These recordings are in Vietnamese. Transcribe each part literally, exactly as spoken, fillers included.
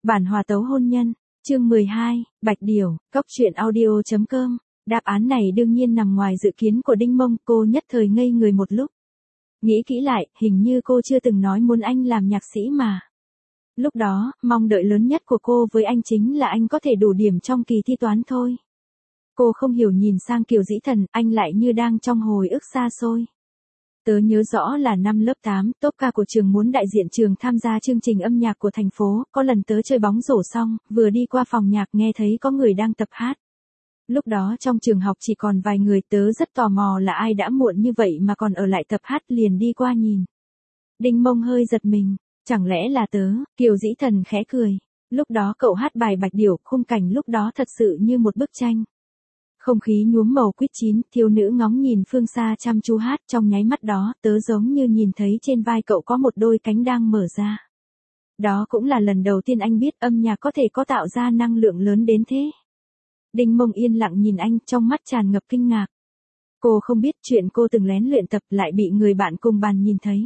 Bản hòa tấu hôn nhân, chương mười hai, Bạch Điểu, cốc truyện audio chấm com. Đáp án này đương nhiên nằm ngoài dự kiến của Đinh Mông, cô nhất thời ngây người một lúc. Nghĩ kỹ lại, hình như cô chưa từng nói muốn anh làm nhạc sĩ mà. Lúc đó, mong đợi lớn nhất của cô với anh chính là anh có thể đủ điểm trong kỳ thi toán thôi. Cô không hiểu nhìn sang Kiều Dĩ Thần, anh lại như đang trong hồi ức xa xôi. Tớ nhớ rõ là năm lớp tám, top ca của trường muốn đại diện trường tham gia chương trình âm nhạc của thành phố, có lần tớ chơi bóng rổ xong, vừa đi qua phòng nhạc nghe thấy có người đang tập hát. Lúc đó trong trường học chỉ còn vài người, tớ rất tò mò là ai đã muộn như vậy mà còn ở lại tập hát, liền đi qua nhìn. Đinh Mông hơi giật mình, chẳng lẽ là tớ? Kiều Dĩ Thần khẽ cười. Lúc đó cậu hát bài Bạch Điểu, khung cảnh lúc đó thật sự như một bức tranh. Không khí nhuốm màu quýt chín, thiếu nữ ngóng nhìn phương xa chăm chú hát, trong nháy mắt đó, tớ giống như nhìn thấy trên vai cậu có một đôi cánh đang mở ra. Đó cũng là lần đầu tiên anh biết âm nhạc có thể có tạo ra năng lượng lớn đến thế. Đinh Mông yên lặng nhìn anh, trong mắt tràn ngập kinh ngạc. Cô không biết chuyện cô từng lén luyện tập lại bị người bạn cùng bàn nhìn thấy.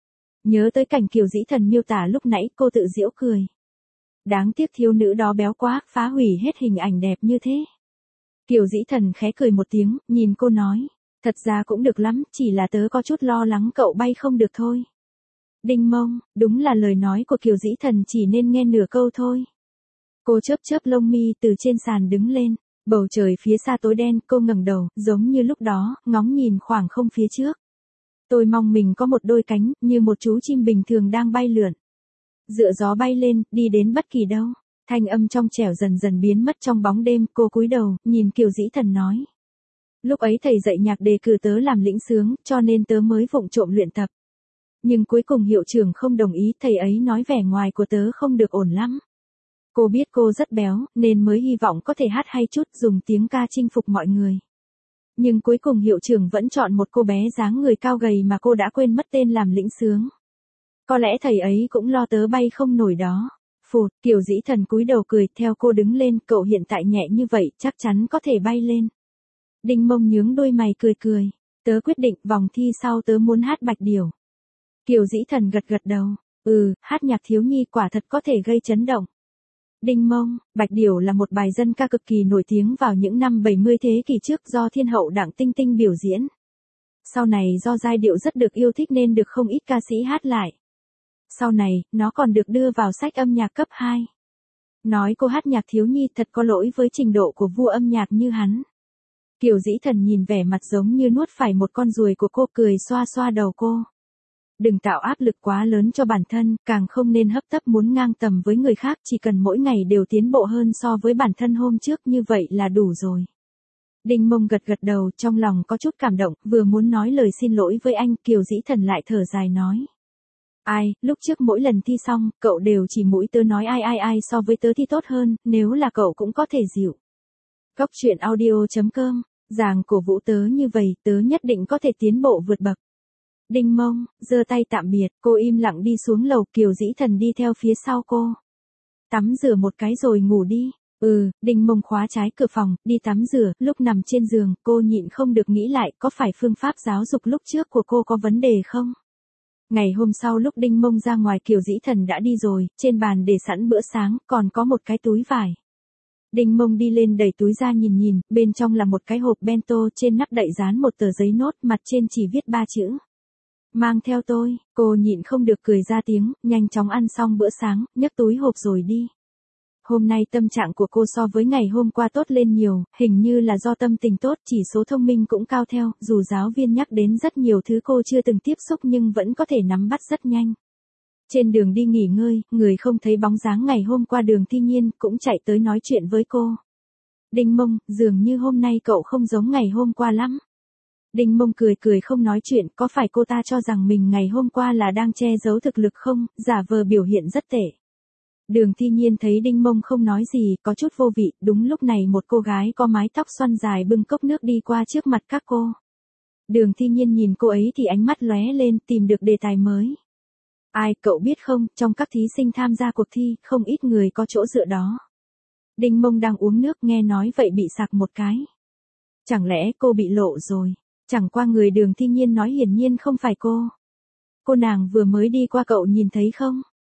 Nhớ tới cảnh Kiều Dĩ Thần miêu tả lúc nãy, cô tự giễu cười. Đáng tiếc thiếu nữ đó béo quá, phá hủy hết hình ảnh đẹp như thế. Kiều Dĩ Thần khẽ cười một tiếng, nhìn cô nói, thật ra cũng được lắm, chỉ là tớ có chút lo lắng cậu bay không được thôi. Đinh Mông, đúng là lời nói của Kiều Dĩ Thần chỉ nên nghe nửa câu thôi. Cô chớp chớp lông mi từ trên sàn đứng lên, bầu trời phía xa tối đen, cô ngẩng đầu, giống như lúc đó, ngóng nhìn khoảng không phía trước. Tôi mong mình có một đôi cánh, như một chú chim bình thường đang bay lượn. Dựa gió bay lên, đi đến bất kỳ đâu. Thanh âm trong trẻo dần dần biến mất trong bóng đêm, cô cúi đầu, nhìn Kiều Dĩ Thần nói. Lúc ấy thầy dạy nhạc đề cử tớ làm lĩnh xướng, cho nên tớ mới vụng trộm luyện tập. Nhưng cuối cùng hiệu trưởng không đồng ý, thầy ấy nói vẻ ngoài của tớ không được ổn lắm. Cô biết cô rất béo, nên mới hy vọng có thể hát hay chút, dùng tiếng ca chinh phục mọi người. Nhưng cuối cùng hiệu trưởng vẫn chọn một cô bé dáng người cao gầy mà cô đã quên mất tên làm lĩnh xướng. Có lẽ thầy ấy cũng lo tớ bay không nổi đó. Phụt, Kiều Dĩ Thần cúi đầu cười, theo cô đứng lên, cậu hiện tại nhẹ như vậy, chắc chắn có thể bay lên. Đinh Mông nhướng đôi mày cười cười, tớ quyết định, vòng thi sau tớ muốn hát Bạch Điểu. Kiều Dĩ Thần gật gật đầu, ừ, hát nhạc thiếu nhi quả thật có thể gây chấn động. Đinh Mông, Bạch Điểu là một bài dân ca cực kỳ nổi tiếng vào những năm bảy mươi thế kỷ trước do thiên hậu Đặng Tinh Tinh biểu diễn. Sau này do giai điệu rất được yêu thích nên được không ít ca sĩ hát lại. Sau này, nó còn được đưa vào sách âm nhạc cấp hai. Nói cô hát nhạc thiếu nhi thật có lỗi với trình độ của vua âm nhạc như hắn. Kiều Dĩ Thần nhìn vẻ mặt giống như nuốt phải một con ruồi của cô, cười xoa xoa đầu cô. Đừng tạo áp lực quá lớn cho bản thân, càng không nên hấp tấp muốn ngang tầm với người khác, chỉ cần mỗi ngày đều tiến bộ hơn so với bản thân hôm trước, như vậy là đủ rồi. Đinh Mông gật gật đầu, trong lòng có chút cảm động, vừa muốn nói lời xin lỗi với anh, Kiều Dĩ Thần lại thở dài nói. Ai, lúc trước mỗi lần thi xong, cậu đều chỉ mũi tớ nói ai ai ai so với tớ thi tốt hơn, nếu là cậu cũng có thể dịu. Cốc truyện audio chấm com, giàng cổ vũ tớ như vậy, tớ nhất định có thể tiến bộ vượt bậc. Đinh Mông, giơ tay tạm biệt, cô im lặng đi xuống lầu, Kiều Dĩ Thần đi theo phía sau cô. Tắm rửa một cái rồi ngủ đi. Ừ, Đinh Mông khóa trái cửa phòng, đi tắm rửa, lúc nằm trên giường, cô nhịn không được nghĩ lại, có phải phương pháp giáo dục lúc trước của cô có vấn đề không? Ngày hôm sau lúc Đinh Mông ra ngoài, Kiều Dĩ Thần đã đi rồi, trên bàn để sẵn bữa sáng, còn có một cái túi vải. Đinh Mông đi lên đẩy túi ra nhìn nhìn, bên trong là một cái hộp bento, trên nắp đậy dán một tờ giấy nốt, mặt trên chỉ viết ba chữ. Mang theo tôi, cô nhịn không được cười ra tiếng, nhanh chóng ăn xong bữa sáng, nhấc túi hộp rồi đi. Hôm nay tâm trạng của cô so với ngày hôm qua tốt lên nhiều, hình như là do tâm tình tốt, chỉ số thông minh cũng cao theo, dù giáo viên nhắc đến rất nhiều thứ cô chưa từng tiếp xúc nhưng vẫn có thể nắm bắt rất nhanh. Trên đường đi nghỉ ngơi, người không thấy bóng dáng ngày hôm qua Đường Thi Nhiên cũng chạy tới nói chuyện với cô. Đinh Mông, dường như hôm nay cậu không giống ngày hôm qua lắm. Đinh Mông cười cười không nói chuyện, có phải cô ta cho rằng mình ngày hôm qua là đang che giấu thực lực không, giả vờ biểu hiện rất tệ. Đường Thi Nhiên thấy Đinh Mông không nói gì, có chút vô vị, đúng lúc này một cô gái có mái tóc xoăn dài bưng cốc nước đi qua trước mặt các cô. Đường Thi Nhiên nhìn cô ấy thì ánh mắt lóe lên, tìm được đề tài mới. Ai, cậu biết không, trong các thí sinh tham gia cuộc thi, không ít người có chỗ dựa đó. Đinh Mông đang uống nước, nghe nói vậy bị sặc một cái. Chẳng lẽ cô bị lộ rồi? Chẳng qua người Đường Thi Nhiên nói hiển nhiên không phải cô. Cô nàng vừa mới đi qua, cậu nhìn thấy không?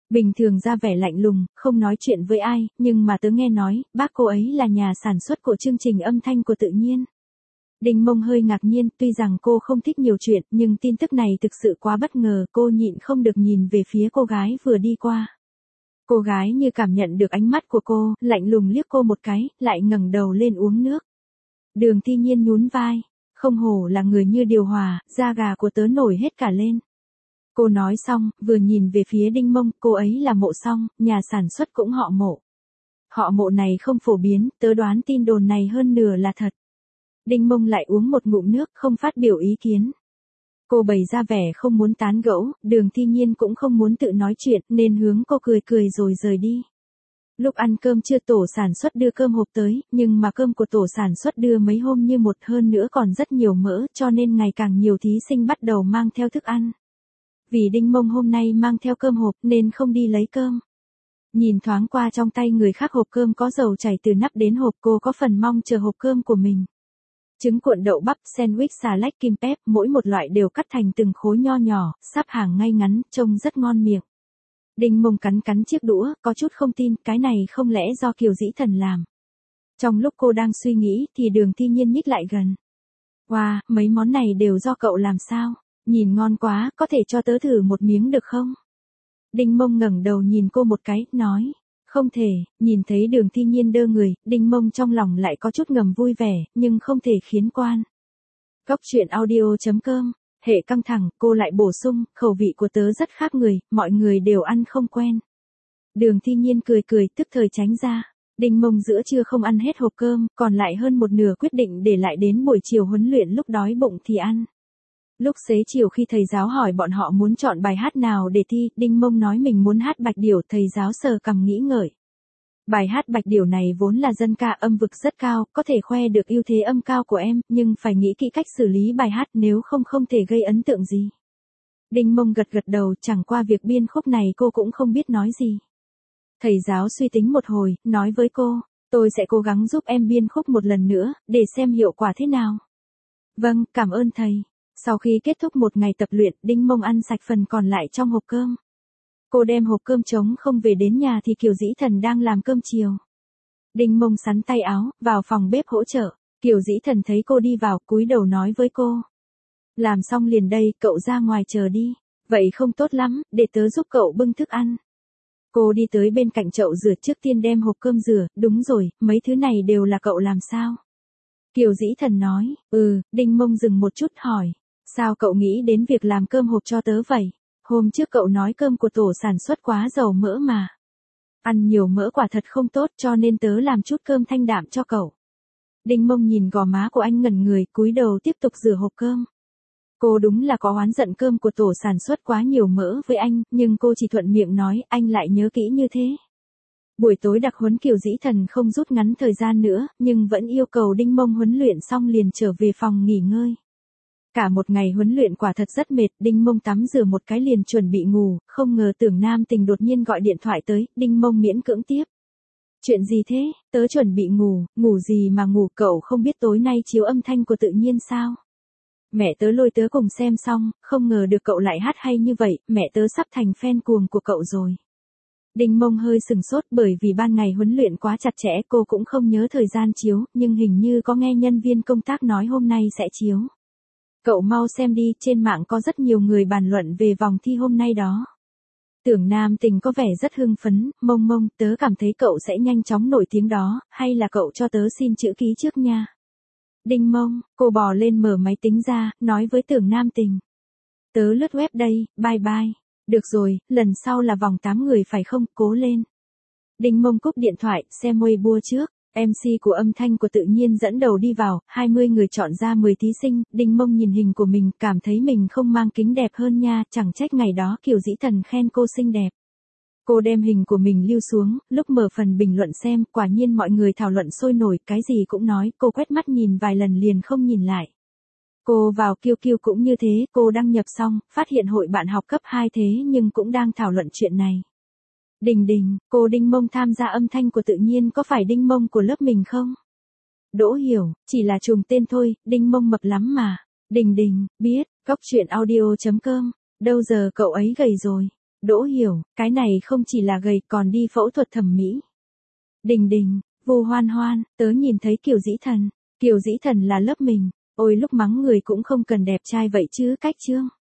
Bình thường ra vẻ lạnh lùng, không nói chuyện với ai, nhưng mà tớ nghe nói, bác cô ấy là nhà sản xuất của chương trình âm thanh của Tự Nhiên. Đinh Mông hơi ngạc nhiên, tuy rằng cô không thích nhiều chuyện, nhưng tin tức này thực sự quá bất ngờ, cô nhịn không được nhìn về phía cô gái vừa đi qua. Cô gái như cảm nhận được ánh mắt của cô, lạnh lùng liếc cô một cái, lại ngẩng đầu lên uống nước. Đường Thi Nhiên nhún vai, không hổ là người như điều hòa, da gà của tớ nổi hết cả lên. Cô nói xong, vừa nhìn về phía Đinh Mông, cô ấy là Mộ Song, nhà sản xuất cũng họ Mộ. Họ Mộ này không phổ biến, tớ đoán tin đồn này hơn nửa là thật. Đinh Mông lại uống một ngụm nước, không phát biểu ý kiến. Cô bày ra vẻ không muốn tán gẫu, Đường Thi Nhiên cũng không muốn tự nói chuyện, nên hướng cô cười cười rồi rời đi. Lúc ăn cơm trưa tổ sản xuất đưa cơm hộp tới, nhưng mà cơm của tổ sản xuất đưa mấy hôm như một, hơn nữa còn rất nhiều mỡ, cho nên ngày càng nhiều thí sinh bắt đầu mang theo thức ăn. Vì Đinh Mông hôm nay mang theo cơm hộp nên không đi lấy cơm. Nhìn thoáng qua trong tay người khác hộp cơm có dầu chảy từ nắp đến hộp, cô có phần mong chờ hộp cơm của mình. Trứng cuộn đậu bắp, sandwich xà lách kim pép, mỗi một loại đều cắt thành từng khối nho nhỏ, sắp hàng ngay ngắn, trông rất ngon miệng. Đinh Mông cắn cắn chiếc đũa, có chút không tin, cái này không lẽ do Kiều Dĩ Thần làm. Trong lúc cô đang suy nghĩ thì Đường Thi Nhiên nhích lại gần. Wow, mấy món này đều do cậu làm sao? Nhìn ngon quá, có thể cho tớ thử một miếng được không? Đinh Mông ngẩng đầu nhìn cô một cái, nói. Không thể, nhìn thấy Đường Thi Nhiên đơ người, Đinh Mông trong lòng lại có chút ngầm vui vẻ, nhưng không thể khiến quan. Cóc truyện audio chấm com, hệ căng thẳng, cô lại bổ sung, khẩu vị của tớ rất khác người, mọi người đều ăn không quen. Đường Thi Nhiên cười cười, tức thời tránh ra. Đinh Mông giữa trưa không ăn hết hộp cơm, còn lại hơn một nửa quyết định để lại đến buổi chiều huấn luyện lúc đói bụng thì ăn. Lúc xế chiều khi thầy giáo hỏi bọn họ muốn chọn bài hát nào để thi, Đinh Mông nói mình muốn hát Bạch Điểu, thầy giáo sờ cằm nghĩ ngợi. Bài hát Bạch Điểu này vốn là dân ca âm vực rất cao, có thể khoe được ưu thế âm cao của em, nhưng phải nghĩ kỹ cách xử lý bài hát nếu không không thể gây ấn tượng gì. Đinh Mông gật gật đầu, chẳng qua việc biên khúc này cô cũng không biết nói gì. Thầy giáo suy tính một hồi, nói với cô, tôi sẽ cố gắng giúp em biên khúc một lần nữa, để xem hiệu quả thế nào. Vâng, cảm ơn thầy. Sau khi kết thúc một ngày tập luyện, Đinh Mông ăn sạch phần còn lại trong hộp cơm. Cô đem hộp cơm trống không về đến nhà thì Kiều Dĩ Thần đang làm cơm chiều. Đinh Mông sắn tay áo, vào phòng bếp hỗ trợ. Kiều Dĩ Thần thấy cô đi vào, cúi đầu nói với cô. Làm xong liền đây, cậu ra ngoài chờ đi. Vậy không tốt lắm, để tớ giúp cậu bưng thức ăn. Cô đi tới bên cạnh chậu rửa, trước tiên đem hộp cơm rửa, đúng rồi, mấy thứ này đều là cậu làm sao? Kiều Dĩ Thần nói, ừ, Đinh Mông dừng một chút hỏi. Sao cậu nghĩ đến việc làm cơm hộp cho tớ vậy? Hôm trước cậu nói cơm của tổ sản xuất quá dầu mỡ mà. Ăn nhiều mỡ quả thật không tốt, cho nên tớ làm chút cơm thanh đạm cho cậu. Đinh Mông nhìn gò má của anh ngẩn người, cúi đầu tiếp tục rửa hộp cơm. Cô đúng là có oán giận cơm của tổ sản xuất quá nhiều mỡ với anh, nhưng cô chỉ thuận miệng nói, anh lại nhớ kỹ như thế. Buổi tối đặc huấn Kiều Dĩ Thần không rút ngắn thời gian nữa, nhưng vẫn yêu cầu Đinh Mông huấn luyện xong liền trở về phòng nghỉ ngơi. Cả một ngày huấn luyện quả thật rất mệt, Đinh Mông tắm rửa một cái liền chuẩn bị ngủ, không ngờ Tưởng Nam Tình đột nhiên gọi điện thoại tới, Đinh Mông miễn cưỡng tiếp. Chuyện gì thế, tớ chuẩn bị ngủ, ngủ gì mà ngủ, cậu không biết tối nay chiếu âm thanh của Tự Nhiên sao? Mẹ tớ lôi tớ cùng xem xong, không ngờ được cậu lại hát hay như vậy, mẹ tớ sắp thành fan cuồng của cậu rồi. Đinh Mông hơi sừng sốt bởi vì ban ngày huấn luyện quá chặt chẽ, cô cũng không nhớ thời gian chiếu, nhưng hình như có nghe nhân viên công tác nói hôm nay sẽ chiếu. Cậu mau xem đi, trên mạng có rất nhiều người bàn luận về vòng thi hôm nay đó. Tưởng Nam Tình có vẻ rất hưng phấn, Mông Mông, tớ cảm thấy cậu sẽ nhanh chóng nổi tiếng đó, hay là cậu cho tớ xin chữ ký trước nha. Đinh Mông, cô bò lên mở máy tính ra, nói với Tưởng Nam Tình. Tớ lướt web đây, bye bye. Được rồi, lần sau là vòng tám người phải không, cố lên. Đinh Mông cúp điện thoại, xem Weibo trước. em xê của âm thanh của Tự Nhiên dẫn đầu đi vào, hai mươi người chọn ra mười thí sinh, Đinh Mông nhìn hình của mình, cảm thấy mình không mang kính đẹp hơn nha, chẳng trách ngày đó Kiều Dĩ Thần khen cô xinh đẹp. Cô đem hình của mình lưu xuống, lúc mở phần bình luận xem, quả nhiên mọi người thảo luận sôi nổi, cái gì cũng nói, cô quét mắt nhìn vài lần liền không nhìn lại. Cô vào Kiêu Kiêu cũng như thế, cô đăng nhập xong, phát hiện hội bạn học cấp hai thế nhưng cũng đang thảo luận chuyện này. Đình Đình, cô Đinh Mông tham gia âm thanh của Tự Nhiên có phải Đinh Mông của lớp mình không? Đỗ Hiểu, chỉ là trùng tên thôi, Đinh Mông mập lắm mà. Đình Đình, biết, cóc truyện audio chấm com, đâu giờ cậu ấy gầy rồi. Đỗ Hiểu, cái này không chỉ là gầy còn đi phẫu thuật thẩm mỹ. Đình đình, Vu Hoan Hoan, tớ nhìn thấy Kiều Dĩ Thần. Kiều Dĩ Thần là lớp mình, ôi lúc mắng người cũng không cần đẹp trai vậy chứ cách chương.